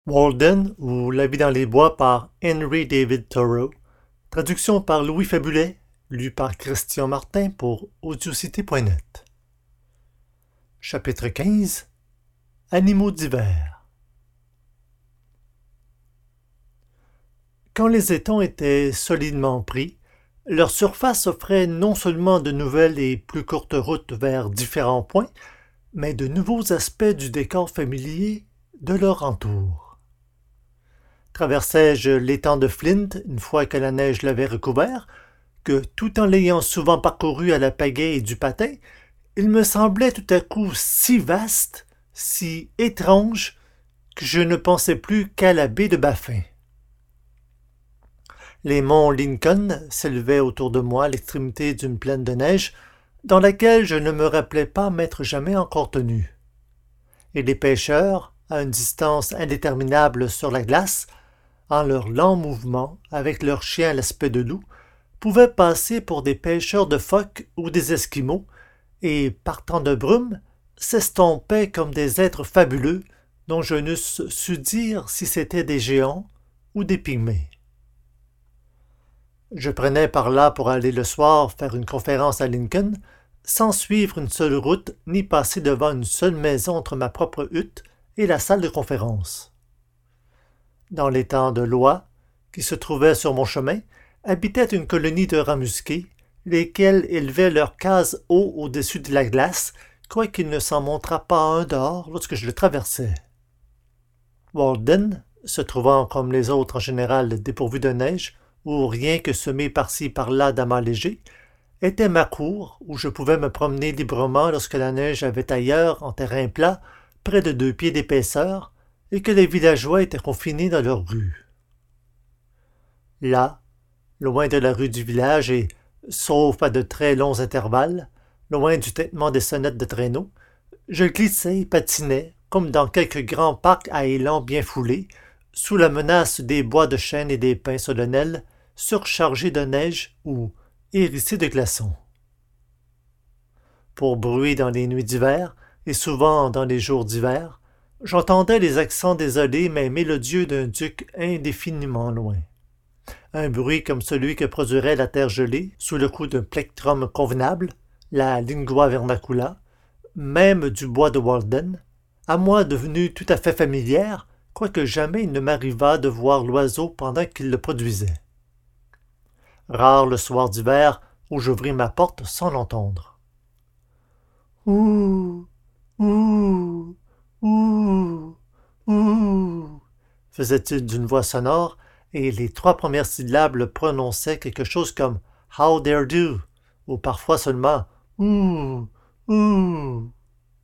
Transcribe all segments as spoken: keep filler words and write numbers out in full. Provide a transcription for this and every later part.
Walden ou La vie dans les bois par Henry David Thoreau. Traduction par Louis Fabulet, lu par Christian Martin pour audiocité point net. Chapitre quinze. Animaux d'hiver. Quand les étangs étaient solidement pris, leur surface offrait non seulement de nouvelles et plus courtes routes vers différents points, mais de nouveaux aspects du décor familier de leur entour. Traversai-je l'étang de Flint une fois que la neige l'avait recouvert, que tout en l'ayant souvent parcouru à la pagaie du patin, il me semblait tout à coup si vaste, si étrange, que je ne pensais plus qu'à la baie de Baffin. Les monts Lincoln s'élevaient autour de moi à l'extrémité d'une plaine de neige dans laquelle je ne me rappelais pas m'être jamais encore tenu. Et les pêcheurs, à une distance indéterminable sur la glace, en leurs lents mouvements, avec leurs chiens à l'aspect de loups, pouvaient passer pour des pêcheurs de phoques ou des Esquimaux, et, partant de brume, s'estompaient comme des êtres fabuleux dont je n'eusse su dire si c'étaient des géants ou des pygmées. Je prenais par là pour aller le soir faire une conférence à Lincoln, sans suivre une seule route ni passer devant une seule maison entre ma propre hutte et la salle de conférence. Dans l'étang de l'Oie, qui se trouvait sur mon chemin, habitait une colonie de rats musqués, lesquels élevaient leurs cases haut au-dessus de la glace, quoiqu'il ne s'en montrât pas un dehors lorsque je le traversais. Walden, se trouvant comme les autres en général dépourvu de neige, ou rien que semé par-ci par-là d'amas légers, était ma cour où je pouvais me promener librement lorsque la neige avait ailleurs, en terrain plat, près de deux pieds d'épaisseur, et que les villageois étaient confinés dans leurs rues. Là, loin de la rue du village et, sauf à de très longs intervalles, loin du tintement des sonnettes de traîneaux, je glissais et patinais, comme dans quelque grand parc à élan bien foulé, sous la menace des bois de chêne et des pins solennels, surchargés de neige ou hérissés de glaçons. Pour bruit dans les nuits d'hiver, et souvent dans les jours d'hiver, j'entendais les accents désolés mais mélodieux d'un duc indéfiniment loin. Un bruit comme celui que produirait la terre gelée sous le coup d'un plectrum convenable, la lingua vernacula, même du bois de Walden, à moi devenue tout à fait familière, quoique jamais il ne m'arrivât de voir l'oiseau pendant qu'il le produisait. Rare le soir d'hiver où j'ouvris ma porte sans l'entendre. Ouh, ouh, ouh, ouh, faisait-il d'une voix sonore, et les trois premières syllabes prononçaient quelque chose comme « How dare do » ou parfois seulement « Ouh, ouh ».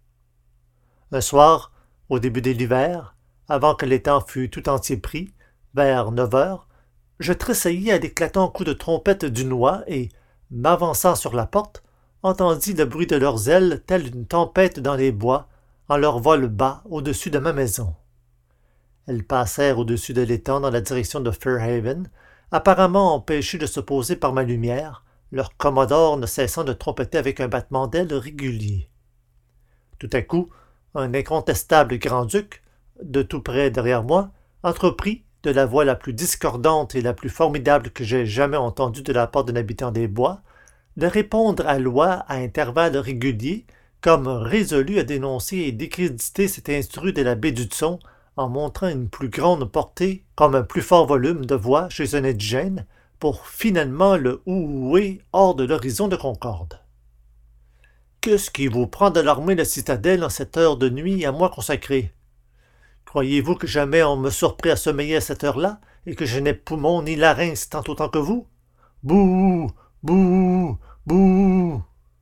Un soir, au début de l'hiver, avant que l'étang fût tout entier pris, vers neuf heures, je tressaillis à l'éclatant coup de trompette d'une oie et, m'avançant sur la porte, entendis le bruit de leurs ailes tel une tempête dans les bois, en leur vol bas au-dessus de ma maison. Elles passèrent au-dessus de l'étang dans la direction de Fairhaven, apparemment empêchées de se poser par ma lumière, leur commodore ne cessant de trompeter avec un battement d'ailes régulier. Tout à coup, un incontestable grand-duc, de tout près derrière moi, entreprit, de la voix la plus discordante et la plus formidable que j'aie jamais entendue de la part d'un habitant des bois, de répondre à l'oie à intervalles réguliers, comme résolu à dénoncer et décréditer cet instru de la baie d'Hudson en montrant une plus grande portée comme un plus fort volume de voix chez un indigène, pour finalement le ououer hors de l'horizon de Concorde. Qu'est-ce qui vous prend d'alarmer la citadelle en cette heure de nuit à moi consacrée? Croyez-vous que jamais on me surprit à sommeiller à cette heure-là, et que je n'ai poumons ni larynx tant autant que vous? Bouh! Bouh! Bouh!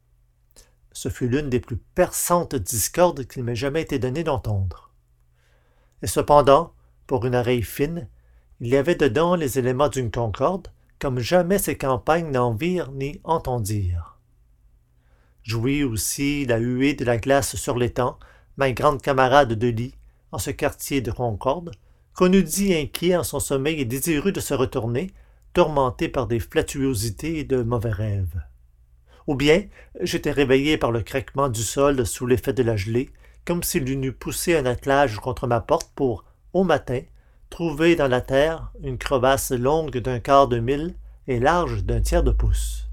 Ce fut l'une des plus perçantes discordes qu'il m'ait jamais été donné d'entendre. Et cependant, pour une oreille fine, il y avait dedans les éléments d'une concorde, comme jamais ces campagnes n'en virent ni entendirent. Jouit aussi la huée de la glace sur l'étang, ma grande camarade de lit, en ce quartier de Concorde, qu'on eût dit inquiet en son sommeil et désireux de se retourner, tourmenté par des flatuosités et de mauvais rêves. Ou bien j'étais réveillé par le craquement du sol sous l'effet de la gelée, comme s'il eût poussé un attelage contre ma porte pour, au matin, trouver dans la terre une crevasse longue d'un quart de mille et large d'un tiers de pouce.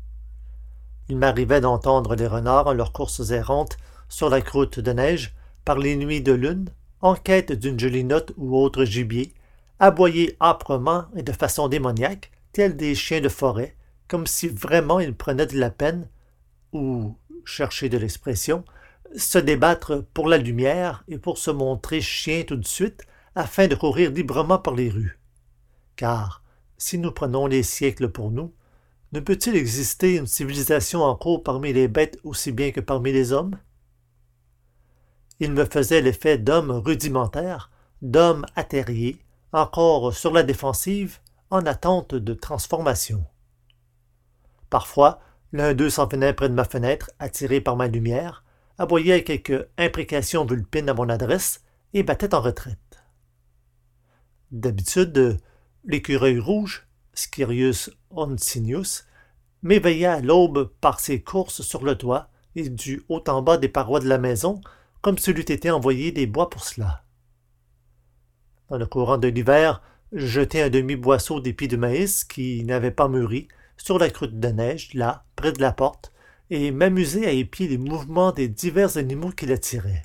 Il m'arrivait d'entendre les renards en leurs courses errantes sur la croûte de neige, par les nuits de lune, en quête d'une gelinotte ou autre gibier, aboyer âprement et de façon démoniaque, tels des chiens de forêt, comme si vraiment ils prenaient de la peine, ou, chercher de l'expression, se débattre pour la lumière et pour se montrer chiens tout de suite, afin de courir librement par les rues. Car, si nous prenons les siècles pour nous, ne peut-il exister une civilisation en cours parmi les bêtes aussi bien que parmi les hommes? Il me faisait l'effet d'hommes rudimentaires, d'hommes atterriers, encore sur la défensive, en attente de transformation. Parfois, l'un d'eux s'en venait près de ma fenêtre, attiré par ma lumière, aboyait quelques imprécations vulpines à mon adresse et battait en retraite. D'habitude, l'écureuil rouge, Sciurus oncinius, m'éveillait à l'aube par ses courses sur le toit et du haut en bas des parois de la maison, comme s'il eût été envoyé des bois pour cela. Dans le courant de l'hiver, je jetai un demi-boisseau d'épis de maïs qui n'avait pas mûri sur la croûte de neige, là, près de la porte, et m'amusai à épier les mouvements des divers animaux qui l'attiraient.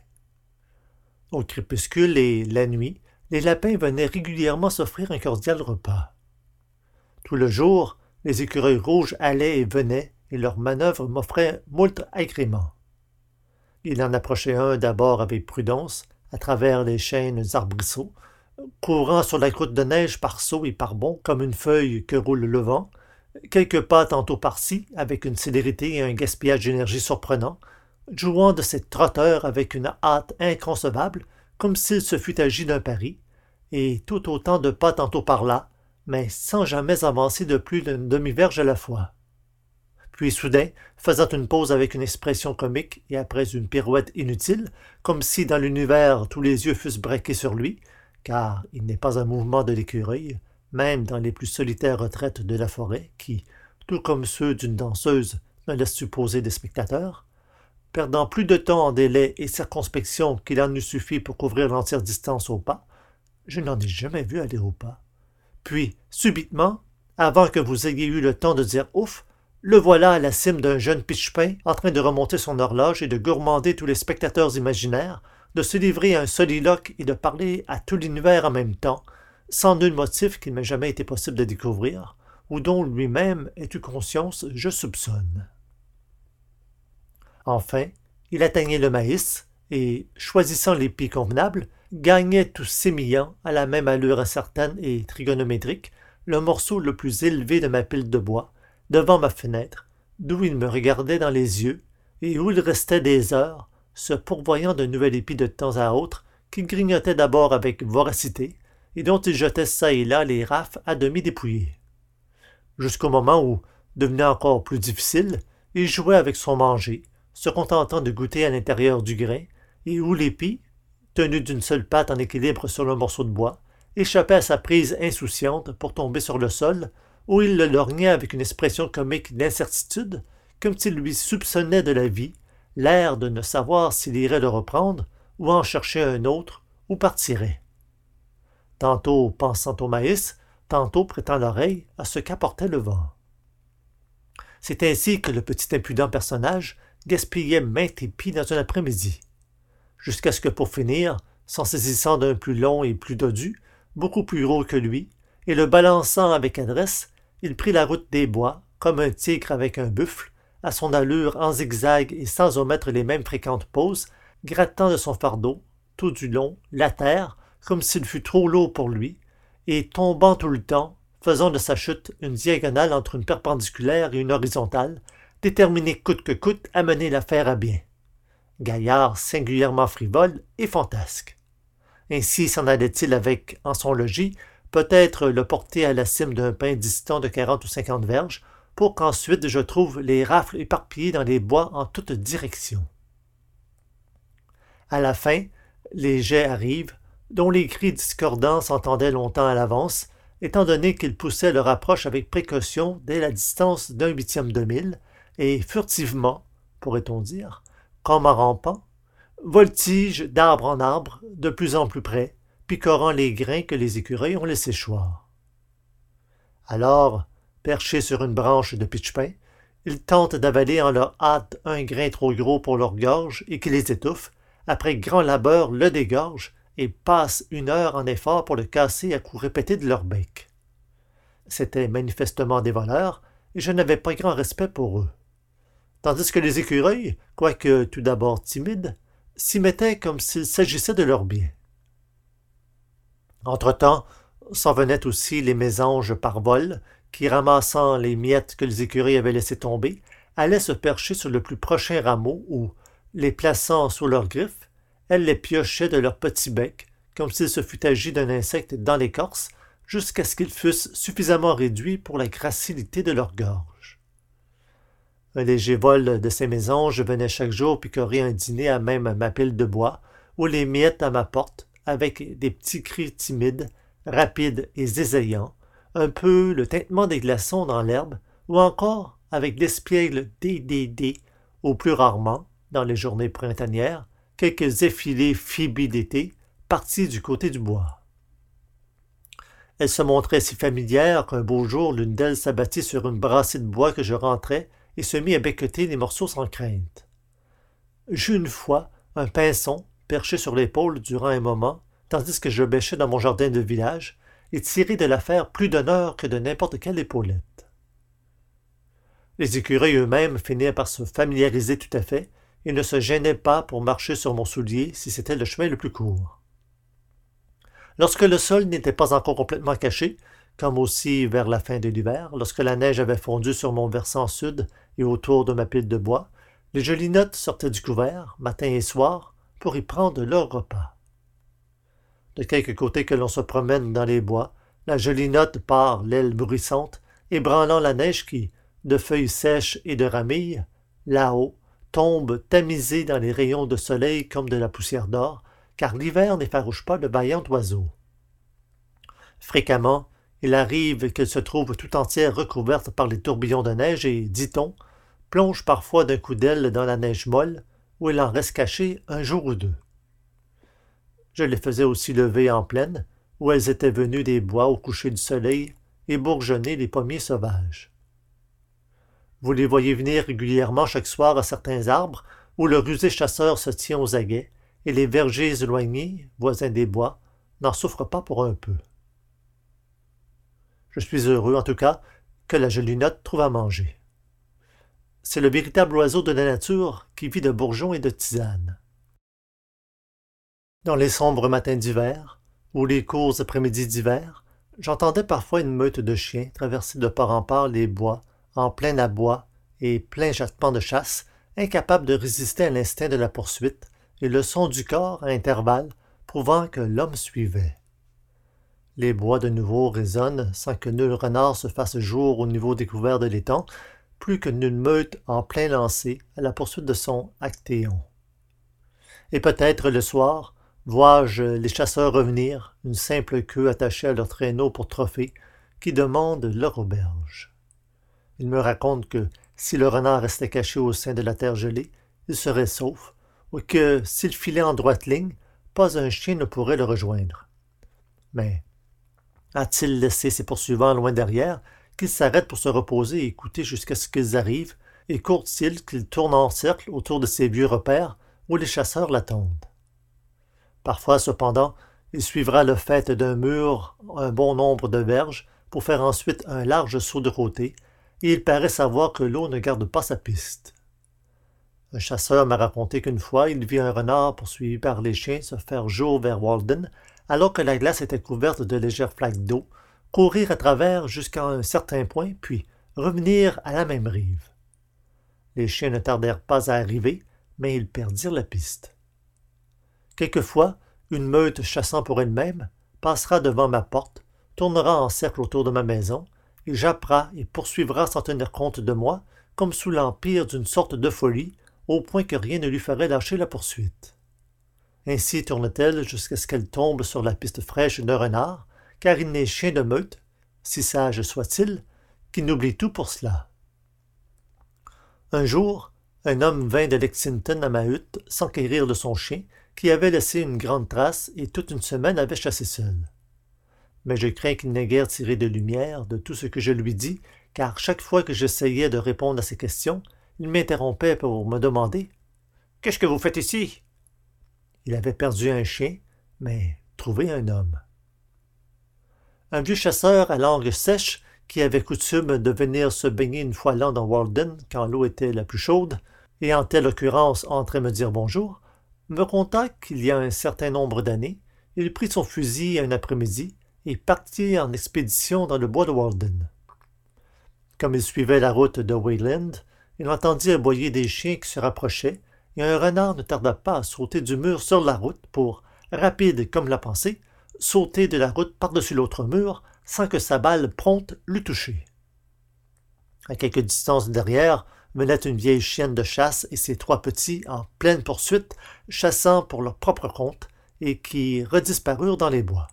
Au crépuscule et la nuit, les lapins venaient régulièrement s'offrir un cordial repas. Tout le jour, les écureuils rouges allaient et venaient, et leurs manœuvres m'offraient moult agréments. Il en approchait un d'abord avec prudence, à travers les chênes arbrisseaux, courant sur la croûte de neige par sauts et par bonds, comme une feuille que roule le vent, quelques pas tantôt par-ci, avec une célérité et un gaspillage d'énergie surprenants, jouant de ses trotteurs avec une hâte inconcevable, comme s'il se fût agi d'un pari, et tout autant de pas tantôt par-là, mais sans jamais avancer de plus d'une demi-verge à la fois. Puis soudain, faisant une pause avec une expression comique et après une pirouette inutile, comme si dans l'univers tous les yeux fussent braqués sur lui, car il n'est pas un mouvement de l'écureuil, même dans les plus solitaires retraites de la forêt, qui, tout comme ceux d'une danseuse, ne laissent supposer des spectateurs, perdant plus de temps en délai et circonspection qu'il en eût suffi pour couvrir l'entière distance au pas, je n'en ai jamais vu aller au pas. Puis, subitement, avant que vous ayez eu le temps de dire « ouf », le voilà à la cime d'un jeune pitch-pain, en train de remonter son horloge et de gourmander tous les spectateurs imaginaires, de se livrer à un soliloque et de parler à tout l'univers en même temps, sans nul motif qu'il m'ait jamais été possible de découvrir, ou dont lui-même ait eu conscience, je soupçonne. Enfin, il atteignait le maïs, et, choisissant l'épi convenable, gagnait tout sémillant, à la même allure incertaine et trigonométrique, le morceau le plus élevé de ma pile de bois, devant ma fenêtre, d'où il me regardait dans les yeux, et où il restait des heures, se pourvoyant d'un nouvel épi de temps à autre, qu'il grignotait d'abord avec voracité, et dont il jetait çà et là les rafles à demi dépouillées. Jusqu'au moment où, devenu encore plus difficile, il jouait avec son manger, se contentant de goûter à l'intérieur du grain, et où l'épi, tenu d'une seule patte en équilibre sur le morceau de bois, échappait à sa prise insouciante pour tomber sur le sol, où il le lorgnait avec une expression comique d'incertitude, comme s'il lui soupçonnait de la vie, l'air de ne savoir s'il irait le reprendre, ou en chercher un autre, ou partirait. Tantôt pensant au maïs, tantôt prêtant l'oreille à ce qu'apportait le vent. C'est ainsi que le petit impudent personnage gaspillait maintes épis dans un après-midi, jusqu'à ce que pour finir, s'en saisissant d'un plus long et plus dodu, beaucoup plus gros que lui, et le balançant avec adresse, il prit la route des bois, comme un tigre avec un buffle, à son allure en zigzag et sans omettre les mêmes fréquentes pauses, grattant de son fardeau, tout du long, la terre, comme s'il fût trop lourd pour lui, et tombant tout le temps, faisant de sa chute une diagonale entre une perpendiculaire et une horizontale, déterminé coûte que coûte à mener l'affaire à bien. Gaillard singulièrement frivole et fantasque. Ainsi s'en allait-il avec, en son logis, peut-être le porter à la cime d'un pin distant de quarante ou cinquante verges, pour qu'ensuite je trouve les rafles éparpillées dans les bois en toutes directions. À la fin, les jets arrivent, dont les cris discordants s'entendaient longtemps à l'avance, étant donné qu'ils poussaient leur approche avec précaution dès la distance d'un huitième de mille, et furtivement, pourrait-on dire, comme en rampant, voltige d'arbre en arbre, de plus en plus près, picorant les grains que les écureuils ont laissés choir. Alors, perchés sur une branche de pitch-pin, ils tentent d'avaler en leur hâte un grain trop gros pour leur gorge et qui les étouffe, après grand labeur le dégorgent et passent une heure en effort pour le casser à coups répétés de leur bec. C'étaient manifestement des voleurs, et je n'avais pas grand respect pour eux. Tandis que les écureuils, quoique tout d'abord timides, s'y mettaient comme s'il s'agissait de leur bien. Entre-temps, s'en venaient aussi les mésanges par vol, qui, ramassant les miettes que les écureuils avaient laissées tomber, allaient se percher sur le plus prochain rameau où, les plaçant sous leurs griffes, elles les piochaient de leur petit bec, comme s'il se fût agi d'un insecte dans l'écorce, jusqu'à ce qu'ils fussent suffisamment réduits pour la gracilité de leur gorge. Un léger vol de ces mésanges venait chaque jour picorer un dîner à même ma pile de bois, ou les miettes à ma porte, avec des petits cris timides, rapides et zézaillants, un peu le tintement des glaçons dans l'herbe, ou encore avec l'espiègle dé dé dé, ou plus rarement, dans les journées printanières, quelques effilés phibis d'été partis du côté du bois. Elle se montrait si familière qu'un beau jour l'une d'elles s'abattit sur une brassée de bois que je rentrais et se mit à becqueter les morceaux sans crainte. J'eus une fois un pinson perché sur l'épaule durant un moment, tandis que je bêchais dans mon jardin de village, et tirai de l'affaire plus d'honneur que de n'importe quelle épaulette. Les écureuils eux-mêmes finirent par se familiariser tout à fait et ne se gênaient pas pour marcher sur mon soulier si c'était le chemin le plus court. Lorsque le sol n'était pas encore complètement caché, comme aussi vers la fin de l'hiver, lorsque la neige avait fondu sur mon versant sud et autour de ma pile de bois, les gelinottes sortaient du couvert, matin et soir, pour y prendre leur repas. De quelque côté que l'on se promène dans les bois, la gelinotte part l'aile bruissante, ébranlant la neige qui, de feuilles sèches et de ramilles, là-haut, tombe tamisée dans les rayons de soleil comme de la poussière d'or, car l'hiver n'effarouche pas le vaillant oiseau. Fréquemment, il arrive qu'elle se trouve tout entière recouverte par les tourbillons de neige et, dit-on, plonge parfois d'un coup d'aile dans la neige molle, où elle en reste cachée un jour ou deux. Je les faisais aussi lever en plaine, où elles étaient venues des bois au coucher du soleil, et bourgeonner les pommiers sauvages. Vous les voyez venir régulièrement chaque soir à certains arbres, où le rusé chasseur se tient aux aguets, et les vergers éloignés, voisins des bois, n'en souffrent pas pour un peu. Je suis heureux, en tout cas, que la gelinotte trouve à manger. C'est le véritable oiseau de la nature qui vit de bourgeons et de tisanes. Dans les sombres matins d'hiver, ou les courts après-midi d'hiver, j'entendais parfois une meute de chiens traverser de part en part les bois, en plein aboi et plein jappement de chasse, incapables de résister à l'instinct de la poursuite, et le son du corps à intervalles prouvant que l'homme suivait. Les bois de nouveau résonnent sans que nul renard se fasse jour au niveau découvert de l'étang, plus que nulle meute en plein lancer à la poursuite de son actéon. Et peut-être le soir, vois-je les chasseurs revenir, une simple queue attachée à leur traîneau pour trophée, qui demandent leur auberge. Ils me racontent que, si le renard restait caché au sein de la terre gelée, il serait sauf, ou que, s'il filait en droite ligne, pas un chien ne pourrait le rejoindre. Mais a-t-il laissé ses poursuivants loin derrière, qu'il s'arrête pour se reposer et écouter jusqu'à ce qu'ils arrivent, et court-il qu'il tourne en cercle autour de ces vieux repères où les chasseurs l'attendent. Parfois, cependant, il suivra le faîte d'un mur un bon nombre de verges pour faire ensuite un large saut de côté, et il paraît savoir que l'eau ne garde pas sa piste. Un chasseur m'a raconté qu'une fois, il vit un renard poursuivi par les chiens se faire jour vers Walden, alors que la glace était couverte de légères flaques d'eau, courir à travers jusqu'à un certain point, puis revenir à la même rive. Les chiens ne tardèrent pas à arriver, mais ils perdirent la piste. Quelquefois, une meute chassant pour elle-même passera devant ma porte, tournera en cercle autour de ma maison, et jappera et poursuivra sans tenir compte de moi, comme sous l'empire d'une sorte de folie, au point que rien ne lui ferait lâcher la poursuite. Ainsi tourne-t-elle jusqu'à ce qu'elle tombe sur la piste fraîche d'un renard, car il n'est chien de meute, si sage soit-il, qui n'oublie tout pour cela. Un jour, un homme vint de Lexington à ma hutte s'enquérir de son chien, qui avait laissé une grande trace et toute une semaine avait chassé seul. Mais je crains qu'il n'ait guère tiré de lumière de tout ce que je lui dis, car chaque fois que j'essayais de répondre à ses questions, il m'interrompait pour me demander « Qu'est-ce que vous faites ici ?» Il avait perdu un chien, mais trouvé un homme. Un vieux chasseur à langue sèche, qui avait coutume de venir se baigner une fois l'an dans Walden quand l'eau était la plus chaude, et en telle occurrence entrait me dire bonjour, me conta qu'il y a un certain nombre d'années, il prit son fusil un après-midi et partit en expédition dans le bois de Walden. Comme il suivait la route de Wayland, il entendit aboyer des chiens qui se rapprochaient, et un renard ne tarda pas à sauter du mur sur la route pour, rapide comme la pensée, sauter de la route par-dessus l'autre mur sans que sa balle prompte l'eût touché. À quelque distance derrière venait une vieille chienne de chasse et ses trois petits en pleine poursuite, chassant pour leur propre compte, et qui redisparurent dans les bois.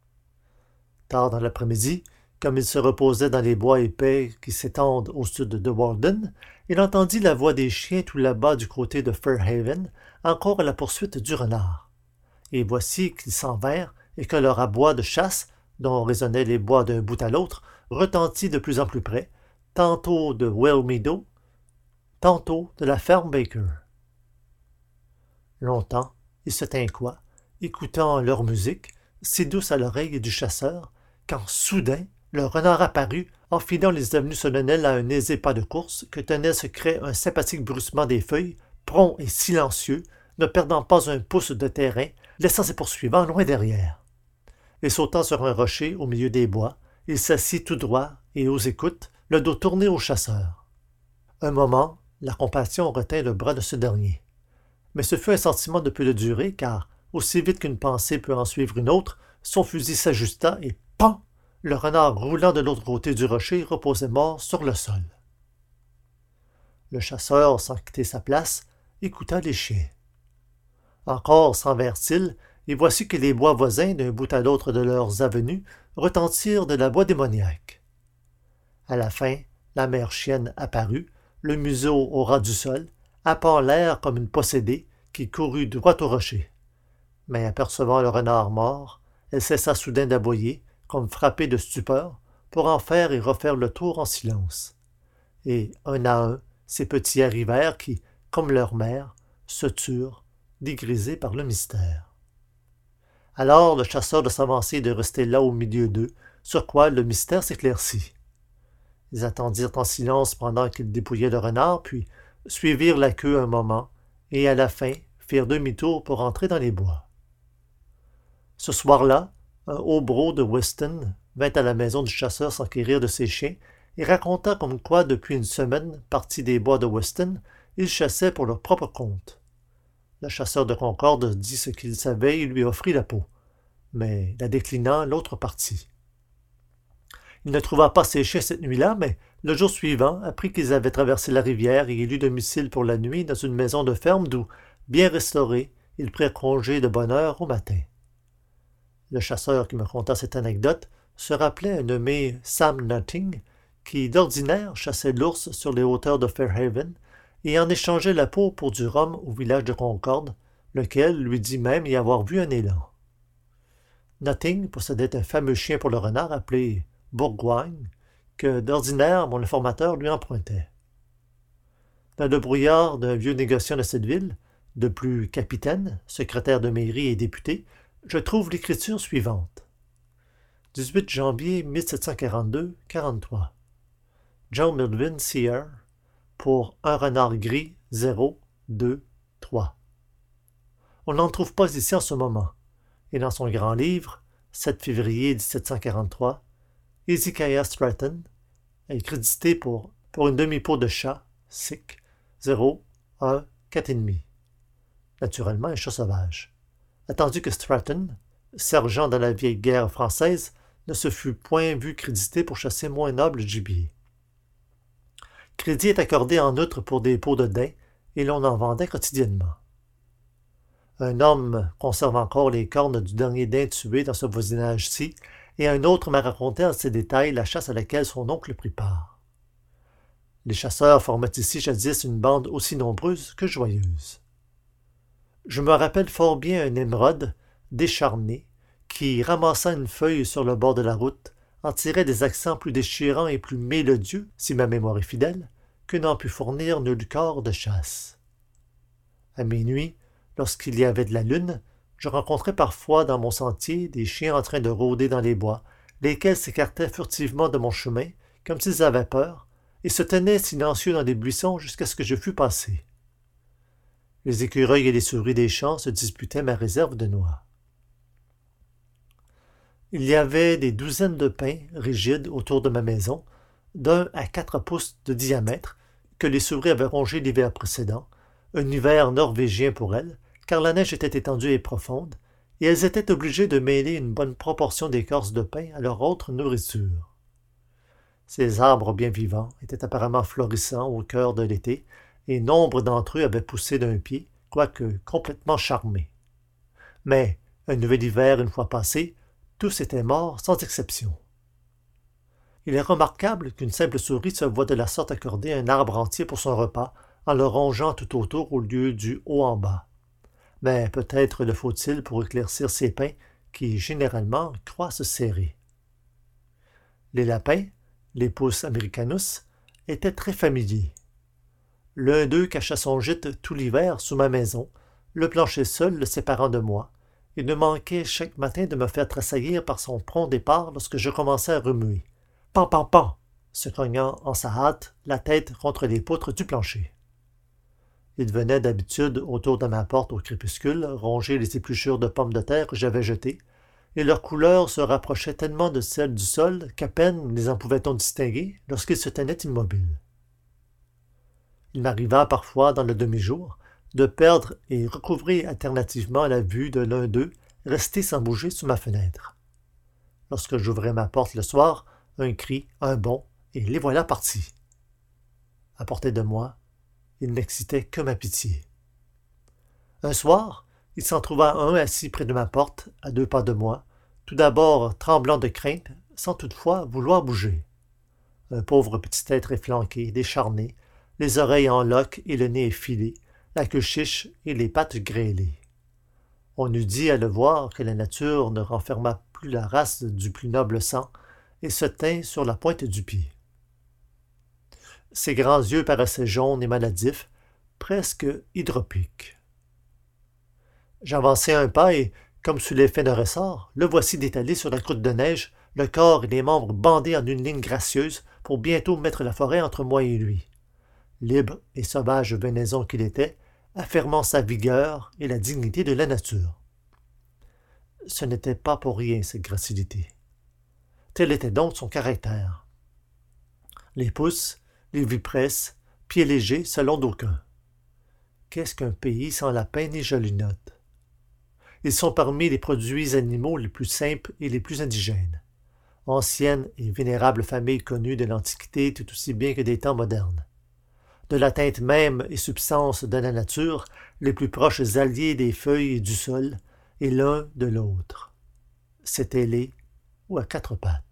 Tard dans l'après-midi, comme il se reposait dans les bois épais qui s'étendent au sud de Walden, il entendit la voix des chiens tout là-bas du côté de Fairhaven, encore à la poursuite du renard. Et voici qu'ils s'en vinrent et que leur aboi de chasse, dont résonnaient les bois d'un bout à l'autre, retentit de plus en plus près, tantôt de Wellmeadow, tantôt de la ferme Baker. Longtemps, il se tinquoit, écoutant leur musique, si douce à l'oreille du chasseur, quand soudain le renard apparut, enfilant les avenues solennelles à un aisé pas de course que tenait secret un sympathique bruissement des feuilles, prompt et silencieux, ne perdant pas un pouce de terrain, laissant ses poursuivants loin derrière. Et sautant sur un rocher au milieu des bois, il s'assit tout droit et aux écoutes, le dos tourné au chasseur. Un moment, la compassion retint le bras de ce dernier. Mais ce fut un sentiment de peu de durée, car, aussi vite qu'une pensée peut en suivre une autre, son fusil s'ajusta et pan! Le renard roulant de l'autre côté du rocher reposait mort sur le sol. Le chasseur, sans quitter sa place, écouta les chiens. Encore s'envinrent-ils, et voici que les bois voisins, d'un bout à l'autre de leurs avenues, retentirent de la voix démoniaque. À la fin, la mère chienne apparut, le museau au ras du sol, happant l'air comme une possédée, qui courut droit au rocher. Mais apercevant le renard mort, elle cessa soudain d'aboyer, comme frappée de stupeur, pour en faire et refaire le tour en silence. Et, un à un, ces petits arrivèrent qui, comme leur mère, se turent, dégrisés par le mystère. Alors le chasseur de s'avancer et de rester là au milieu d'eux, sur quoi le mystère s'éclaircit. Ils attendirent en silence pendant qu'il dépouillait le renard, puis suivirent la queue un moment, et à la fin firent demi-tour pour entrer dans les bois. Ce soir-là, un hobereau de Weston vint à la maison du chasseur s'enquérir de ses chiens et raconta comme quoi, depuis une semaine, partis des bois de Weston, ils chassaient pour leur propre compte. Le chasseur de Concorde dit ce qu'il savait et lui offrit la peau, mais la déclinant, l'autre partit. Il ne trouva pas ses chiens cette nuit-là, mais le jour suivant apprit qu'ils avaient traversé la rivière et élu domicile pour la nuit dans une maison de ferme d'où, bien restaurés, ils prirent congé de bonne heure au matin. Le chasseur qui me conta cette anecdote se rappelait un nommé Sam Nutting, qui d'ordinaire chassait l'ours sur les hauteurs de Fairhaven et en échangeait la peau pour du rhum au village de Concorde, lequel lui dit même y avoir vu un élan. Nutting possédait un fameux chien pour le renard appelé Bourgoigne, que d'ordinaire mon informateur lui empruntait. Dans le brouillard d'un vieux négociant de cette ville, de plus capitaine, secrétaire de mairie et député, je trouve l'écriture suivante. dix-huit janvier mille sept cent quarante-deux quarante-trois. John Melvin Sear, pour un renard gris zéro deux trois. On n'en trouve pas ici en ce moment, et dans son grand livre, sept février dix-sept cent quarante-trois, Hezekiah Stratton est crédité pour, pour une demi-peau de chat, sic, zéro un quatre virgule cinq. Naturellement, un chat sauvage. Attendu que Stratton, sergent dans la vieille guerre française, ne se fût point vu crédité pour chasser moins noble gibier. Crédit est accordé en outre pour des peaux de daim, et l'on en vendait quotidiennement. Un homme conserve encore les cornes du dernier daim tué dans ce voisinage-ci, et un autre m'a raconté en ces détails la chasse à laquelle son oncle prit part. Les chasseurs formaient ici jadis une bande aussi nombreuse que joyeuse. Je me rappelle fort bien un émeraude décharné qui, ramassant une feuille sur le bord de la route, en tirait des accents plus déchirants et plus mélodieux, si ma mémoire est fidèle, que n'en put fournir nul corps de chasse. À minuit, lorsqu'il y avait de la lune, je rencontrais parfois dans mon sentier des chiens en train de rôder dans les bois, lesquels s'écartaient furtivement de mon chemin, comme s'ils avaient peur, et se tenaient silencieux dans les buissons jusqu'à ce que je fus passé. Les écureuils et les souris des champs se disputaient ma réserve de noix. Il y avait des douzaines de pins rigides autour de ma maison, d'un à quatre pouces de diamètre, que les souris avaient rongés l'hiver précédent, un hiver norvégien pour elles, car la neige était étendue et profonde, et elles étaient obligées de mêler une bonne proportion d'écorce de pin à leur autre nourriture. Ces arbres bien vivants étaient apparemment florissants au cœur de l'été, et nombre d'entre eux avaient poussé d'un pied, quoique complètement charmés. Mais, un nouvel hiver une fois passé, tous étaient morts sans exception. Il est remarquable qu'une simple souris se voie de la sorte accorder un arbre entier pour son repas, en le rongeant tout autour au lieu du haut en bas. Mais peut-être le faut-il pour éclaircir ces pins qui, généralement, croissent serrés. Les lapins, les Pus americanus, étaient très familiers. L'un d'eux cacha son gîte tout l'hiver sous ma maison, le plancher seul le séparant de moi, et ne manquait chaque matin de me faire tressaillir par son prompt départ lorsque je commençais à remuer. Pan, pan, pan, se cognant en sa hâte la tête contre les poutres du plancher. Il venait d'habitude autour de ma porte au crépuscule ronger les épluchures de pommes de terre que j'avais jetées, et leur couleur se rapprochait tellement de celle du sol qu'à peine les en pouvait-on distinguer lorsqu'ils se tenaient immobiles. Il m'arriva parfois, dans le demi-jour, de perdre et recouvrer alternativement la vue de l'un d'eux resté sans bouger sous ma fenêtre. Lorsque j'ouvrais ma porte le soir, un cri, un bond, et les voilà partis. À portée de moi, ils n'excitaient que ma pitié. Un soir, il s'en trouva un assis près de ma porte, à deux pas de moi, tout d'abord tremblant de crainte, sans toutefois vouloir bouger. Un pauvre petit être efflanqué, décharné, les oreilles en loques et le nez effilé, la queue chiche et les pattes grêlées. On eût dit à le voir que la nature ne renferma plus la race du plus noble sang et se tint sur la pointe du pied. Ses grands yeux paraissaient jaunes et maladifs, presque hydropiques. J'avançai un pas et, comme sous l'effet d'un ressort, le voici détalé sur la croûte de neige, le corps et les membres bandés en une ligne gracieuse pour bientôt mettre la forêt entre moi et lui. Libre et sauvage venaison qu'il était, affirmant sa vigueur et la dignité de la nature. Ce n'était pas pour rien cette gracilité. Tel était donc son caractère. Les pouces, les vipresses, pieds légers selon d'aucuns. Qu'est-ce qu'un pays sans lapins ni gelinottes? Ils sont parmi les produits animaux les plus simples et les plus indigènes. Ancienne et vénérable famille connue de l'Antiquité tout aussi bien que des temps modernes. De la teinte même et substance de la nature, les plus proches alliés des feuilles et du sol, et l'un de l'autre. C'est ailé ou à quatre pattes.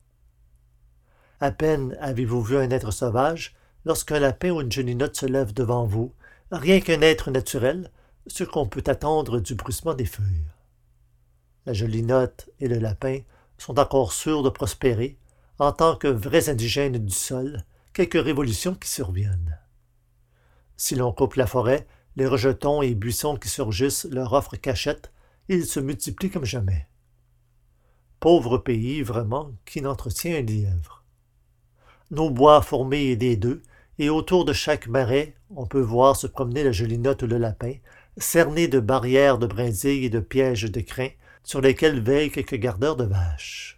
À peine avez-vous vu un être sauvage, lorsqu'un lapin ou une gelinotte se lève devant vous, rien qu'un être naturel, ce qu'on peut attendre du bruissement des feuilles. La gelinotte et le lapin sont encore sûrs de prospérer, en tant que vrais indigènes du sol, quelques révolutions qui surviennent. Si l'on coupe la forêt, les rejetons et buissons qui surgissent leur offrent cachette, ils se multiplient comme jamais. Pauvre pays, vraiment, qui n'entretient un lièvre. Nos bois fourmillent des deux, et autour de chaque marais, on peut voir se promener la gelinotte ou le lapin, cernés de barrières de brindilles et de pièges de crins, sur lesquels veillent quelques gardeurs de vaches.